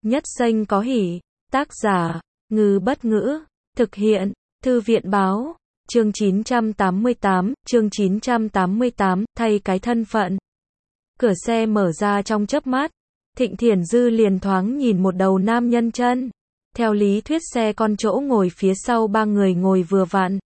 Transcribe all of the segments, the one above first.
Nhất xanh có hỉ. Tác giả, Ngư Bất Ngữ. Thực hiện, Thư viện Báo. Chương 988, thay cái thân phận. Cửa xe mở ra trong chớp mắt. Thịnh Thiển Dư liền thoáng nhìn một đầu nam nhân chân. Theo lý thuyết xe con chỗ ngồi phía sau ba người ngồi vừa vặn.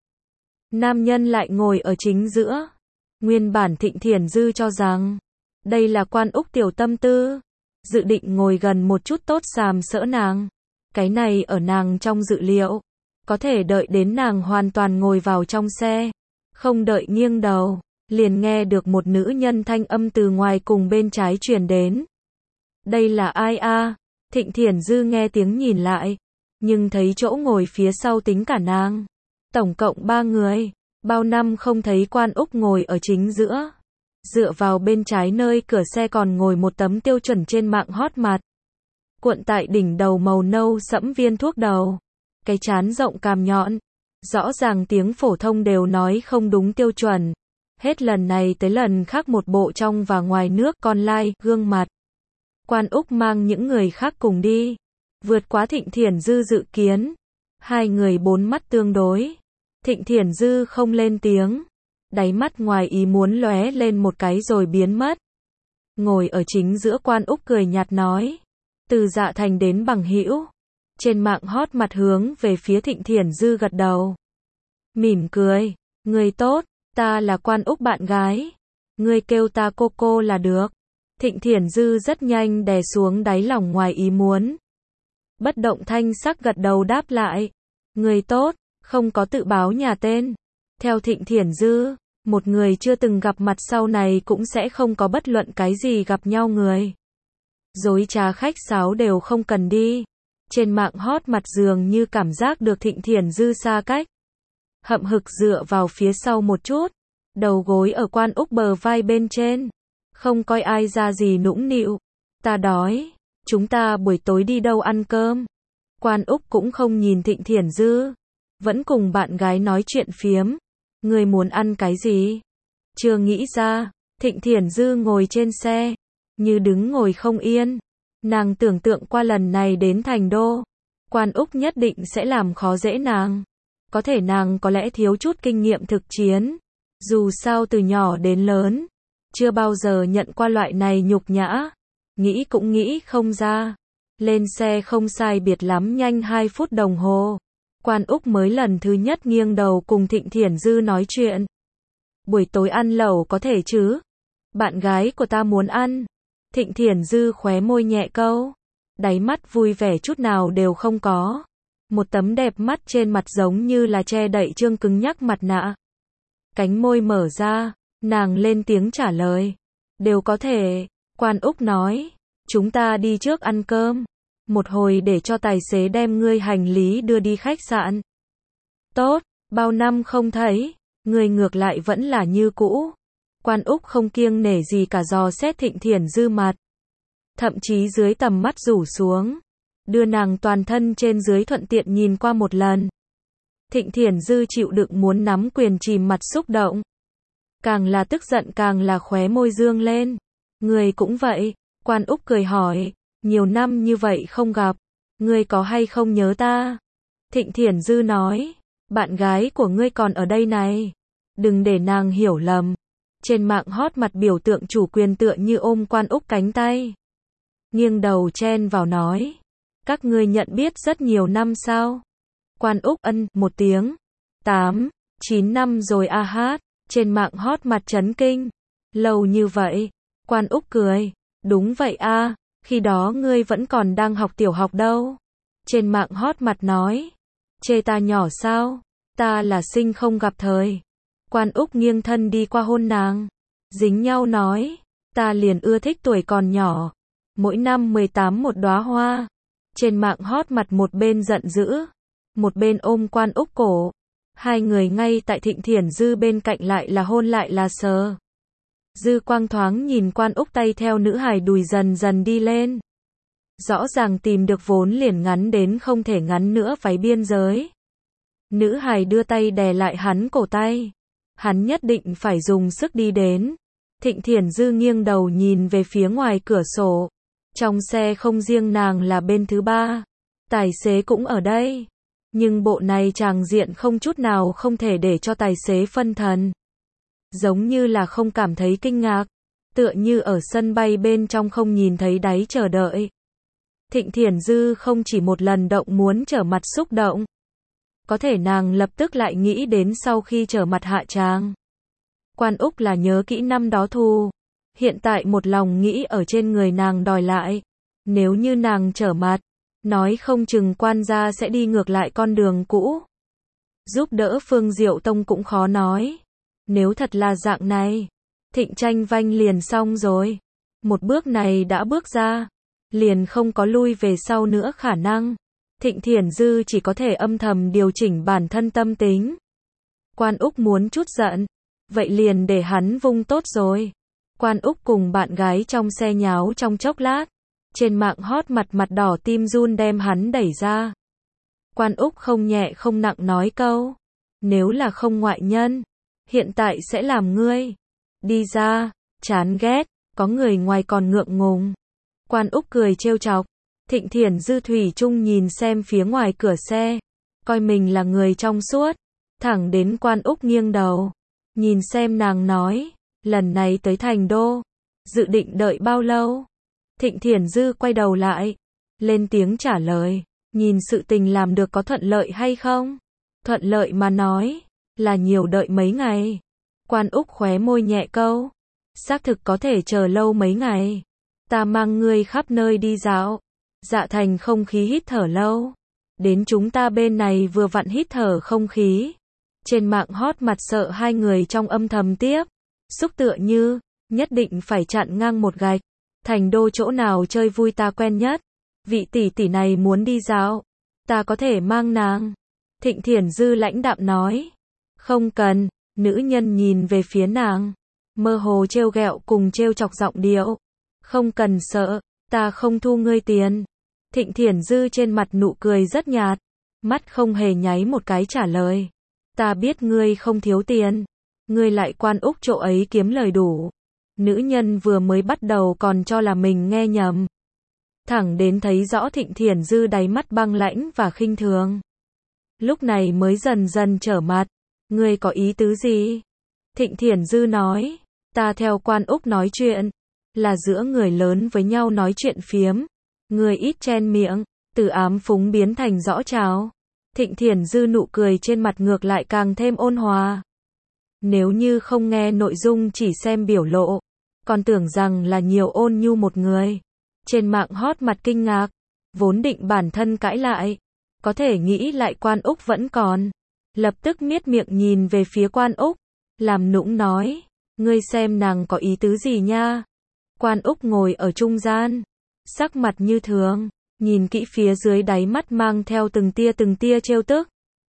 Nam nhân lại ngồi ở chính giữa. Nguyên bản Thịnh Thiển Dư cho rằng, đây là Quan Úc tiểu tâm tư. Dự định ngồi gần một chút tốt sàm sỡ nàng. Cái này ở nàng trong dự liệu. Có thể đợi đến nàng hoàn toàn ngồi vào trong xe. Không đợi nghiêng đầu, liền nghe được một nữ nhân thanh âm từ ngoài cùng bên trái truyền đến. Đây là ai a? Thịnh Thiển Dư nghe tiếng nhìn lại, nhưng thấy chỗ ngồi phía sau tính cả nàng. Tổng cộng 3 người, bao năm không thấy Quan Úc ngồi ở chính giữa. Dựa vào bên trái nơi cửa xe còn ngồi một tấm tiêu chuẩn trên mạng hot mặt. Cuộn tại đỉnh đầu màu nâu sẫm viên thuốc đầu. Cái trán rộng cằm nhọn. Rõ ràng tiếng phổ thông đều nói không đúng tiêu chuẩn. Hết lần này tới lần khác một bộ trong và ngoài nước con lai, gương mặt. Quan Úc mang những người khác cùng đi. Vượt quá Thịnh Thiển Dư dự kiến. Hai người bốn mắt tương đối. Thịnh Thiển Dư không lên tiếng. Đáy mắt ngoài ý muốn lóe lên một cái rồi biến mất. Ngồi ở chính giữa Quan Úc cười nhạt nói. Từ Dạ Thành đến Bằng Hữu. Trên mạng hot mặt hướng về phía Thịnh Thiển Dư gật đầu. Mỉm cười. Người tốt, ta là Quan Úc bạn gái. Người kêu ta cô là được. Thịnh Thiển Dư rất nhanh đè xuống đáy lòng ngoài ý muốn. Bất động thanh sắc gật đầu đáp lại. Người tốt, không có tự báo nhà tên. Theo Thịnh Thiển Dư, một người chưa từng gặp mặt sau này cũng sẽ không có bất luận cái gì gặp nhau người. Dối trá khách sáo đều không cần đi. Trên mạng hot mặt dường như cảm giác được Thịnh Thiển Dư xa cách. Hậm hực dựa vào phía sau một chút. Đầu gối ở Quan Úc bờ vai bên trên. Không coi ai ra gì nũng nịu. Ta đói. Chúng ta buổi tối đi đâu ăn cơm? Quan Úc cũng không nhìn Thịnh Thiển Dư. Vẫn cùng bạn gái nói chuyện phiếm. Người muốn ăn cái gì? Chưa nghĩ ra. Thịnh Thiển Dư ngồi trên xe. Như đứng ngồi không yên. Nàng tưởng tượng qua lần này đến Thành Đô. Quan Úc nhất định sẽ làm khó dễ nàng. Có thể nàng có lẽ thiếu chút kinh nghiệm thực chiến. Dù sao từ nhỏ đến lớn. Chưa bao giờ nhận qua loại này nhục nhã. Nghĩ cũng nghĩ không ra. Lên xe không sai biệt lắm nhanh 2 phút đồng hồ. Quan Úc mới lần thứ nhất nghiêng đầu cùng Thịnh Thiển Dư nói chuyện. Buổi tối ăn lẩu có thể chứ? Bạn gái của ta muốn ăn. Thịnh Thiển Dư khóe môi nhẹ câu. Đáy mắt vui vẻ chút nào đều không có. Một tấm đẹp mắt trên mặt giống như là che đậy trương cứng nhắc mặt nạ. Cánh môi mở ra, nàng lên tiếng trả lời. Đều có thể. Quan Úc nói. Chúng ta đi trước ăn cơm. Một hồi để cho tài xế đem ngươi hành lý đưa đi khách sạn. Tốt, bao năm không thấy. Người ngược lại vẫn là như cũ. Quan Úc không kiêng nể gì cả dò xét Thịnh Thiển Dư mặt. Thậm chí dưới tầm mắt rủ xuống. Đưa nàng toàn thân trên dưới thuận tiện nhìn qua một lần. Thịnh Thiển Dư chịu đựng muốn nắm quyền chìm mặt xúc động. Càng là tức giận càng là khóe môi dương lên. Người cũng vậy. Quan Úc cười hỏi. Nhiều năm như vậy không gặp. Ngươi có hay không nhớ ta? Thịnh Thiển Dư nói. Bạn gái của ngươi còn ở đây này. Đừng để nàng hiểu lầm. Trên mạng hot mặt biểu tượng chủ quyền tựa như ôm Quan Úc cánh tay. Nghiêng đầu chen vào nói. Các ngươi nhận biết rất nhiều năm sao? Quan Úc ân một tiếng. 8, 9 năm rồi a hát. Trên mạng hot mặt chấn kinh. Lâu như vậy. Quan Úc cười. Đúng vậy a. Khi đó ngươi vẫn còn đang học tiểu học đâu. Trên mạng hot mặt nói. Chê ta nhỏ sao? Ta là sinh không gặp thời. Quan Úc nghiêng thân đi qua hôn nàng. Dính nhau nói. Ta liền ưa thích tuổi còn nhỏ. Mỗi năm 18 một đóa hoa. Trên mạng hot mặt một bên giận dữ. Một bên ôm Quan Úc cổ. Hai người ngay tại Thịnh Thiển Dư bên cạnh lại là hôn lại là sờ. Dư quang thoáng nhìn Quan Úc tay theo nữ hài đùi dần dần đi lên. Rõ ràng tìm được vốn liền ngắn đến không thể ngắn nữa váy biên giới. Nữ hài đưa tay đè lại hắn cổ tay. Hắn nhất định phải dùng sức đi đến. Thịnh Thiển Dư nghiêng đầu nhìn về phía ngoài cửa sổ. Trong xe không riêng nàng là bên thứ ba, tài xế cũng ở đây. Nhưng bộ này tràng diện không chút nào không thể để cho tài xế phân thần. Giống như là không cảm thấy kinh ngạc, tựa như ở sân bay bên trong không nhìn thấy đáy chờ đợi. Thịnh Thiển Dư không chỉ một lần động muốn trở mặt xúc động. Có thể nàng lập tức lại nghĩ đến sau khi trở mặt hạ tràng. Quan Úc là nhớ kỹ năm đó thù. Hiện tại một lòng nghĩ ở trên người nàng đòi lại. Nếu như nàng trở mặt, nói không chừng quan gia sẽ đi ngược lại con đường cũ. Giúp đỡ Phương Diệu Tông cũng khó nói. Nếu thật là dạng này, Thịnh tranh vanh liền xong rồi. Một bước này đã bước ra, liền không có lui về sau nữa khả năng. Thịnh Thiển Dư chỉ có thể âm thầm điều chỉnh bản thân tâm tính. Quan Úc muốn chút giận, vậy liền để hắn vung tốt rồi. Quan Úc cùng bạn gái trong xe nháo trong chốc lát. Trên mạng hot mặt đỏ tim run đem hắn đẩy ra. Quan Úc không nhẹ không nặng nói câu. Nếu là không ngoại nhân, hiện tại sẽ làm ngươi. Đi ra, chán ghét, có người ngoài còn ngượng ngùng. Quan Úc cười trêu chọc. Thịnh Thiển Dư thủy chung nhìn xem phía ngoài cửa xe. Coi mình là người trong suốt. Thẳng đến Quan Úc nghiêng đầu. Nhìn xem nàng nói. Lần này tới thành đô. Dự định đợi bao lâu? Thịnh Thiển Dư quay đầu lại. Lên tiếng trả lời. Nhìn sự tình làm được có thuận lợi hay không? Thuận lợi mà nói. Là nhiều đợi mấy ngày. Quan Úc khóe môi nhẹ câu. Xác thực có thể chờ lâu mấy ngày. Ta mang ngươi khắp nơi đi dạo. Dạ thành không khí hít thở lâu. Đến chúng ta bên này vừa vặn hít thở không khí. Trên mạng hot mặt sợ hai người trong âm thầm tiếp. Xúc tựa như, nhất định phải chặn ngang một gạch. Thành đô chỗ nào chơi vui ta quen nhất. Vị tỷ tỷ này muốn đi dạo. Ta có thể mang nàng. Thịnh Thiển Dư lãnh đạm nói. Không cần, nữ nhân nhìn về phía nàng. Mơ hồ trêu ghẹo cùng trêu chọc giọng điệu. Không cần sợ, ta không thu ngươi tiền. Thịnh Thiển Dư trên mặt nụ cười rất nhạt. Mắt không hề nháy một cái trả lời. Ta biết ngươi không thiếu tiền. Ngươi lại Quan Úc chỗ ấy kiếm lời đủ. Nữ nhân vừa mới bắt đầu còn cho là mình nghe nhầm. Thẳng đến thấy rõ Thịnh Thiển Dư đáy mắt băng lãnh và khinh thường. Lúc này mới dần dần trở mặt. Ngươi có ý tứ gì? Thịnh Thiển Dư nói. Ta theo Quan Úc nói chuyện. Là giữa người lớn với nhau nói chuyện phiếm. Ngươi ít chen miệng. Từ ám phúng biến thành rõ tráo. Thịnh Thiển Dư nụ cười trên mặt ngược lại càng thêm ôn hòa. Nếu như không nghe nội dung chỉ xem biểu lộ. Còn tưởng rằng là nhiều ôn nhu một người. Trên mạng hot mặt kinh ngạc. Vốn định bản thân cãi lại. Có thể nghĩ lại Quan Úc vẫn còn. Lập tức miết miệng nhìn về phía Quan Úc. Làm nũng nói. Ngươi xem nàng có ý tứ gì nha. Quan Úc ngồi ở trung gian. Sắc mặt như thường. Nhìn kỹ phía dưới đáy mắt mang theo từng tia trêu tức.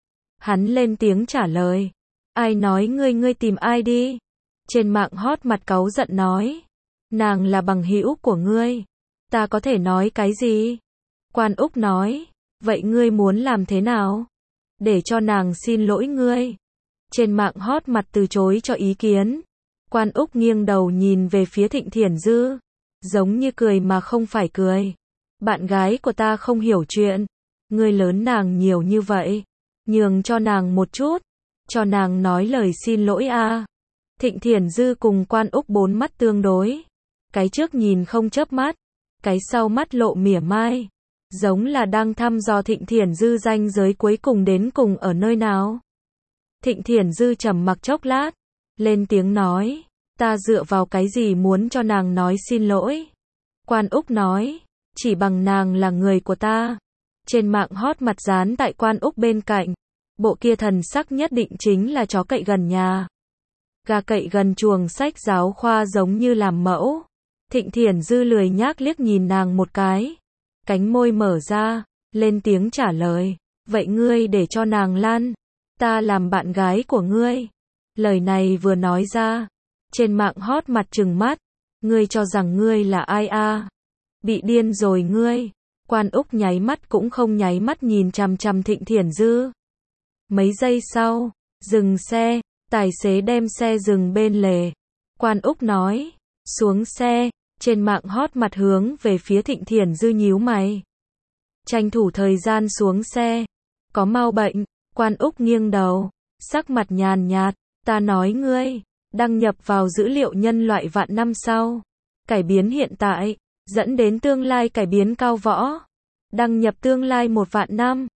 Hắn lên tiếng trả lời. Ai nói ngươi tìm ai đi. Trên mạng hot mặt cáu giận nói. Nàng là bằng hữu của ngươi. Ta có thể nói cái gì? Quan Úc nói. Vậy ngươi muốn làm thế nào? Để cho nàng xin lỗi ngươi. Trên mạng hot mặt từ chối cho ý kiến. Quan Úc nghiêng đầu nhìn về phía Thịnh Thiển Dư. Giống như cười mà không phải cười. Bạn gái của ta không hiểu chuyện. Ngươi lớn nàng nhiều như vậy. Nhường cho nàng một chút. Cho nàng nói lời xin lỗi a. Thịnh Thiển Dư cùng Quan Úc bốn mắt tương đối. Cái trước nhìn không chớp mắt. Cái sau mắt lộ mỉa mai. Giống là đang thăm dò Thịnh Thiển Dư ranh giới cuối cùng đến cùng ở nơi nào. Thịnh Thiển Dư trầm mặc chốc lát. Lên tiếng nói. Ta dựa vào cái gì muốn cho nàng nói xin lỗi. Quan Úc nói. Chỉ bằng nàng là người của ta. Trên mạng hot mặt dán tại Quan Úc bên cạnh. Bộ kia thần sắc nhất định chính là chó cậy gần nhà. Gà cậy gần chuồng sách giáo khoa giống như làm mẫu. Thịnh Thiển Dư lười nhác liếc nhìn nàng một cái. Cánh môi mở ra. Lên tiếng trả lời. Vậy ngươi để cho nàng lăn. Ta làm bạn gái của ngươi. Lời này vừa nói ra. Trên mạng hot mặt trừng mắt. Ngươi cho rằng ngươi là ai a? Bị điên rồi ngươi. Quan Úc nháy mắt cũng không nháy mắt nhìn chằm chằm Thịnh Thiển Dư. Mấy giây sau, dừng xe, tài xế đem xe dừng bên lề. Quan Úc nói, xuống xe, Trên mạng hot mặt hướng về phía Thịnh Thiển Dư nhíu mày. Tranh thủ thời gian xuống xe. Có mau bệnh, Quan Úc nghiêng đầu, sắc mặt nhàn nhạt, ta nói ngươi, đăng nhập vào dữ liệu nhân loại vạn năm sau. Cải biến hiện tại, dẫn đến tương lai cải biến cao võ. Đăng nhập tương lai 1 vạn năm.